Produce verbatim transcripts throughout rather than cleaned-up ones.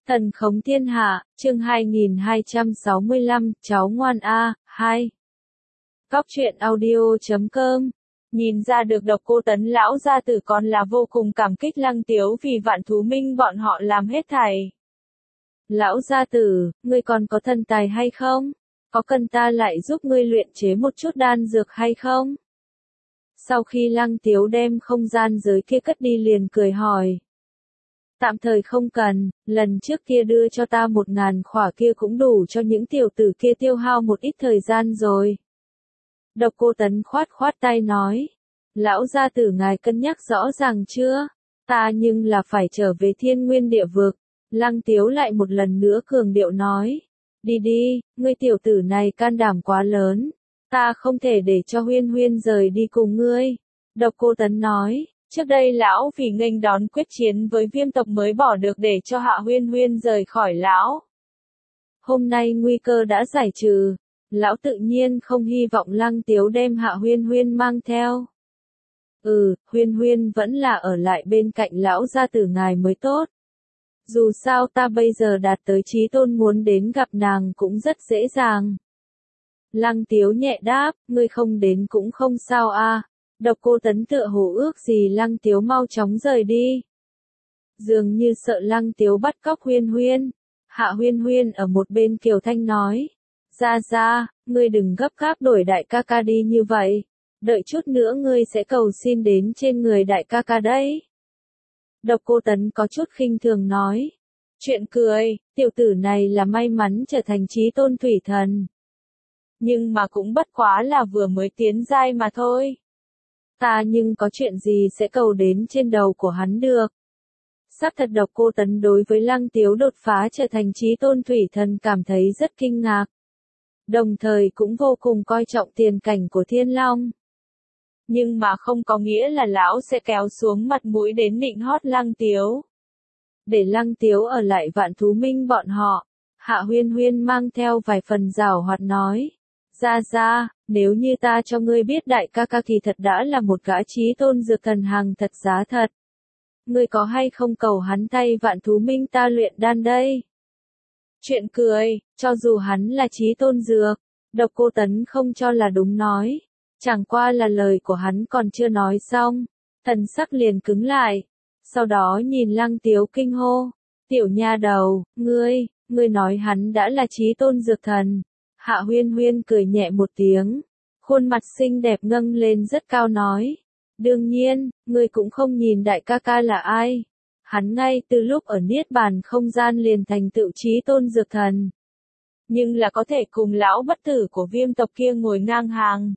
Thần khống thiên hạ, chương hai nghìn hai trăm sáu mươi lăm, cháu ngoan A, hai. Cóc truyện audio chấm com. Nhìn ra được Độc Cô Tấn lão gia tử còn là vô cùng cảm kích Lăng Tiếu vì Vạn Thú Minh bọn họ làm hết thảy. Lão gia tử, ngươi còn có thần tài hay không? Có cần ta lại giúp ngươi luyện chế một chút đan dược hay không? Sau khi Lăng Tiếu đem không gian giới kia cất đi liền cười hỏi. Tạm thời không cần, lần trước kia đưa cho ta một ngàn khỏa kia cũng đủ cho những tiểu tử kia tiêu hao một ít thời gian rồi. Độc Cô Tấn khoát khoát tay nói. Lão gia tử ngài cân nhắc rõ ràng chưa? Ta nhưng là phải trở về Thiên Nguyên địa vực. Lăng Tiếu lại một lần nữa cường điệu nói. Đi đi, ngươi tiểu tử này can đảm quá lớn. Ta không thể để cho Huyên Huyên rời đi cùng ngươi. Độc Cô Tấn nói. Trước đây lão vì nghênh đón quyết chiến với viêm tộc mới bỏ được để cho Hạ Huyên Huyên rời khỏi lão. Hôm nay nguy cơ đã giải trừ, lão tự nhiên không hy vọng Lăng Tiếu đem Hạ Huyên Huyên mang theo. Ừ, Huyên Huyên vẫn là ở lại bên cạnh lão gia tử ngài mới tốt. Dù sao ta bây giờ đạt tới chí tôn muốn đến gặp nàng cũng rất dễ dàng. Lăng Tiếu nhẹ đáp, ngươi không đến cũng không sao a. Độc Cô Tấn tựa hồ ước gì Lăng Tiếu mau chóng rời đi. Dường như sợ Lăng Tiếu bắt cóc Huyên Huyên. Hạ Huyên Huyên ở một bên Kiều Thanh nói. Ra ra, ngươi đừng gấp gáp đổi đại ca ca đi như vậy. Đợi chút nữa ngươi sẽ cầu xin đến trên người đại ca ca đấy. Độc Cô Tấn có chút khinh thường nói. Chuyện cười, tiểu tử này là may mắn trở thành chí tôn thủy thần. Nhưng mà cũng bất quá là vừa mới tiến giai mà thôi. Ta nhưng có chuyện gì sẽ cầu đến trên đầu của hắn được. Sắc thật Độc Cô Tấn đối với Lăng Tiếu đột phá trở thành chí tôn thủy thần cảm thấy rất kinh ngạc. Đồng thời cũng vô cùng coi trọng tiền cảnh của Thiên Long. Nhưng mà không có nghĩa là lão sẽ kéo xuống mặt mũi đến nịnh hót Lăng Tiếu. Để Lăng Tiếu ở lại Vạn Thú Minh bọn họ, Hạ Huyên Huyên mang theo vài phần giảo hoạt nói. Ra ra, nếu như ta cho ngươi biết đại ca ca kỳ thật đã là một gã chí tôn dược thần hàng thật giá thật. Ngươi có hay không cầu hắn thay Vạn Thú Minh ta luyện đan đây? Chuyện cười, cho dù hắn là chí tôn dược, Độc Cô Tấn không cho là đúng nói. Chẳng qua là lời của hắn còn chưa nói xong, thần sắc liền cứng lại. Sau đó nhìn Lăng Tiếu kinh hô. Tiểu nha đầu, ngươi, ngươi nói hắn đã là chí tôn dược thần. Hạ Huyên Huyên cười nhẹ một tiếng, khuôn mặt xinh đẹp ngâng lên rất cao nói. Đương nhiên, ngươi cũng không nhìn đại ca ca là ai. Hắn ngay từ lúc ở Niết Bàn không gian liền thành tựu chí tôn dược thần. Nhưng là có thể cùng lão bất tử của viêm tộc kia ngồi ngang hàng.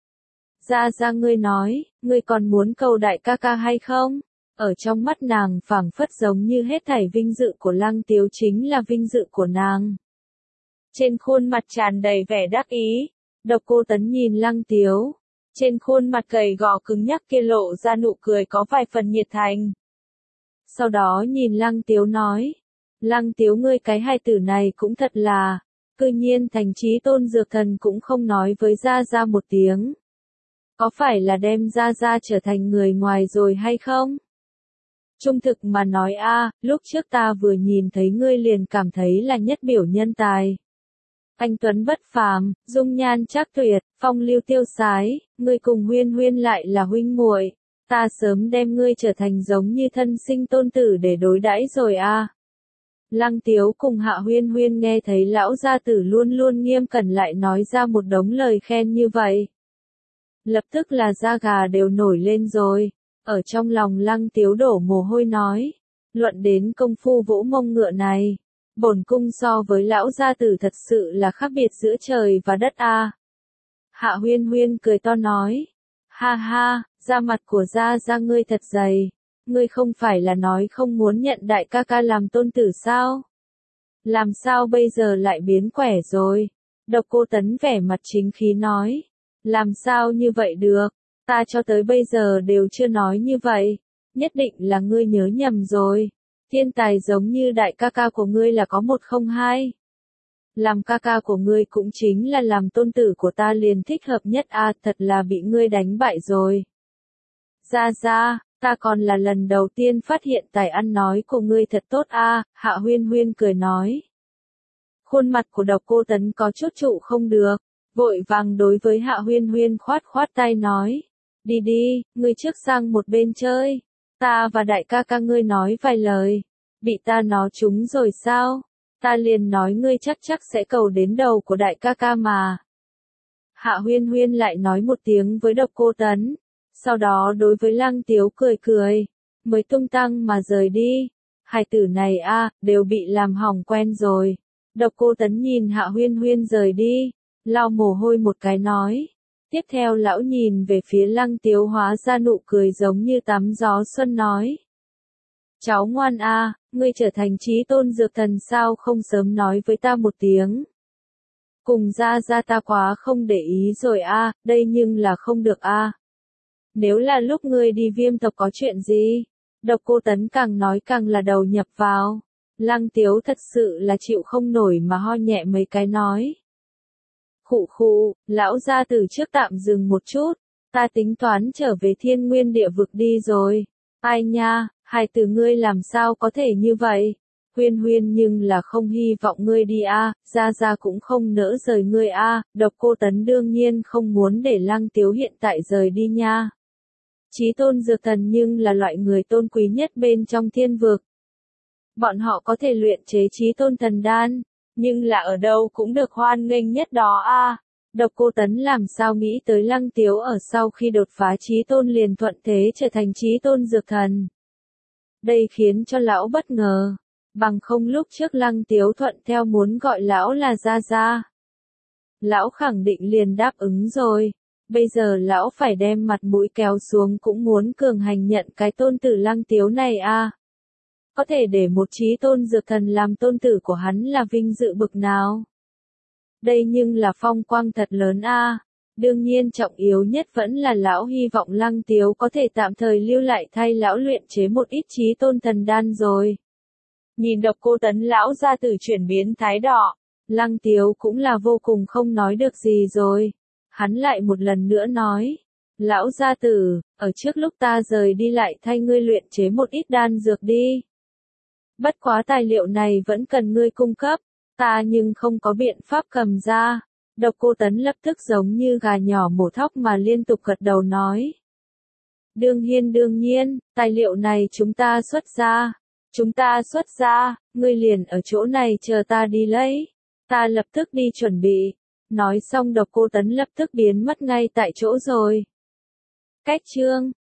Ra ra ngươi nói, ngươi còn muốn cầu đại ca ca hay không? Ở trong mắt nàng phảng phất giống như hết thảy vinh dự của Lăng Tiếu chính là vinh dự của nàng. Trên khuôn mặt tràn đầy vẻ đắc ý, Độc Cô Tấn nhìn Lăng Tiếu. Trên khuôn mặt gầy gò cứng nhắc kia lộ ra nụ cười có vài phần nhiệt thành. Sau đó nhìn Lăng Tiếu nói. Lăng Tiếu ngươi cái hài tử này cũng thật là, cư nhiên thành chí tôn dược thần cũng không nói với Gia Gia một tiếng. Có phải là đem Gia Gia trở thành người ngoài rồi hay không? Trung thực mà nói a, lúc trước ta vừa nhìn thấy ngươi liền cảm thấy là nhất biểu nhân tài. Anh tuấn bất phàm, dung nhan trác tuyệt, phong lưu tiêu sái, ngươi cùng Huyên Huyên lại là huynh muội, ta sớm đem ngươi trở thành giống như thân sinh tôn tử để đối đãi rồi a. Lăng Tiếu cùng Hạ Huyên Huyên nghe thấy lão gia tử luôn luôn nghiêm cẩn lại nói ra một đống lời khen như vậy. Lập tức là da gà đều nổi lên rồi, ở trong lòng Lăng Tiếu đổ mồ hôi nói, luận đến công phu vỗ mông ngựa này. Bổn cung so với lão gia tử thật sự là khác biệt giữa trời và đất a. Hạ Huyên Huyên cười to nói. Ha ha, da mặt của gia gia ngươi thật dày. Ngươi không phải là nói không muốn nhận đại ca ca làm tôn tử sao? Làm sao bây giờ lại biến quẻ rồi? Độc Cô Tấn vẻ mặt chính khí nói. Làm sao như vậy được? Ta cho tới bây giờ đều chưa nói như vậy. Nhất định là ngươi nhớ nhầm rồi. Thiên tài giống như đại ca ca của ngươi là có một không hai. Làm ca ca của ngươi cũng chính là làm tôn tử của ta liền thích hợp nhất a, à, thật là bị ngươi đánh bại rồi. Ra ra, Ta còn là lần đầu tiên phát hiện tài ăn nói của ngươi thật tốt a. Hạ Huyên Huyên cười nói. Khuôn mặt của Độc Cô Tấn có chút trụ không được, vội vàng đối với Hạ Huyên Huyên khoát khoát tay nói. Đi đi, ngươi trước sang một bên chơi, ta và đại ca ca ngươi nói vài lời. Bị ta nói trúng rồi sao? Ta liền nói ngươi chắc chắc sẽ cầu đến đầu của đại ca ca mà. Hạ Huyên Huyên lại nói một tiếng với Độc Cô Tấn, sau đó đối với Lăng Tiếu cười cười, mới tung tăng mà rời đi. Hai tử này a, đều bị làm hỏng quen rồi. Độc Cô Tấn nhìn Hạ Huyên Huyên rời đi, lau mồ hôi một cái nói. Tiếp theo lão nhìn về phía Lăng Tiếu hóa ra nụ cười giống như tắm gió xuân nói. Cháu ngoan a, ngươi trở thành chí tôn dược thần sao không sớm nói với ta một tiếng. Cùng ra ra ta quá không để ý rồi a, đây nhưng là không được a. Nếu là lúc ngươi đi Viêm tộc có chuyện gì? Độc Cô Tấn càng nói càng là đầu nhập vào. Lăng Tiếu thật sự là chịu không nổi mà ho nhẹ mấy cái nói. Khụ khụ, lão gia từ trước tạm dừng một chút, ta tính toán trở về Thiên Nguyên địa vực đi rồi. Ai nha, hai từ ngươi làm sao có thể như vậy? Huyên Huyên nhưng là không hy vọng ngươi đi a, gia gia cũng không nỡ rời ngươi a. Độc Cô Tấn đương nhiên không muốn để Lăng Tiếu hiện tại rời đi nha. Chí tôn dược thần nhưng là loại người tôn quý nhất bên trong thiên vực. Bọn họ có thể luyện chế chí tôn thần đan, nhưng là ở đâu cũng được hoan nghênh nhất đó a. Độc Cô Tấn làm sao nghĩ tới Lăng Tiếu ở sau khi đột phá chí tôn liền thuận thế trở thành chí tôn dược thần. Đây khiến cho lão bất ngờ, bằng không lúc trước Lăng Tiếu thuận theo muốn gọi lão là gia gia. Lão khẳng định liền đáp ứng rồi, bây giờ lão phải đem mặt mũi kéo xuống cũng muốn cường hành nhận cái tôn tử Lăng Tiếu này a. Có thể để một chí tôn dược thần làm tôn tử của hắn là vinh dự bực nào. Đây nhưng là phong quang thật lớn a. Đương nhiên trọng yếu nhất vẫn là lão hy vọng Lăng Tiếu có thể tạm thời lưu lại thay lão luyện chế một ít chí tôn thần đan rồi. Nhìn Độc Cô Tấn lão gia tử chuyển biến thái đỏ, Lăng Tiếu cũng là vô cùng không nói được gì rồi. Hắn lại một lần nữa nói. Lão gia tử, ở trước lúc ta rời đi lại thay ngươi luyện chế một ít đan dược đi. Bất quá tài liệu này vẫn cần ngươi cung cấp, ta nhưng không có biện pháp cầm ra. Độc Cô Tấn lập tức giống như gà nhỏ mổ thóc mà liên tục gật đầu nói. Đương nhiên đương nhiên, tài liệu này chúng ta xuất ra. Chúng ta xuất ra, ngươi liền ở chỗ này chờ ta đi lấy. Ta lập tức đi chuẩn bị. Nói xong Độc Cô Tấn lập tức biến mất ngay tại chỗ rồi. Cách chương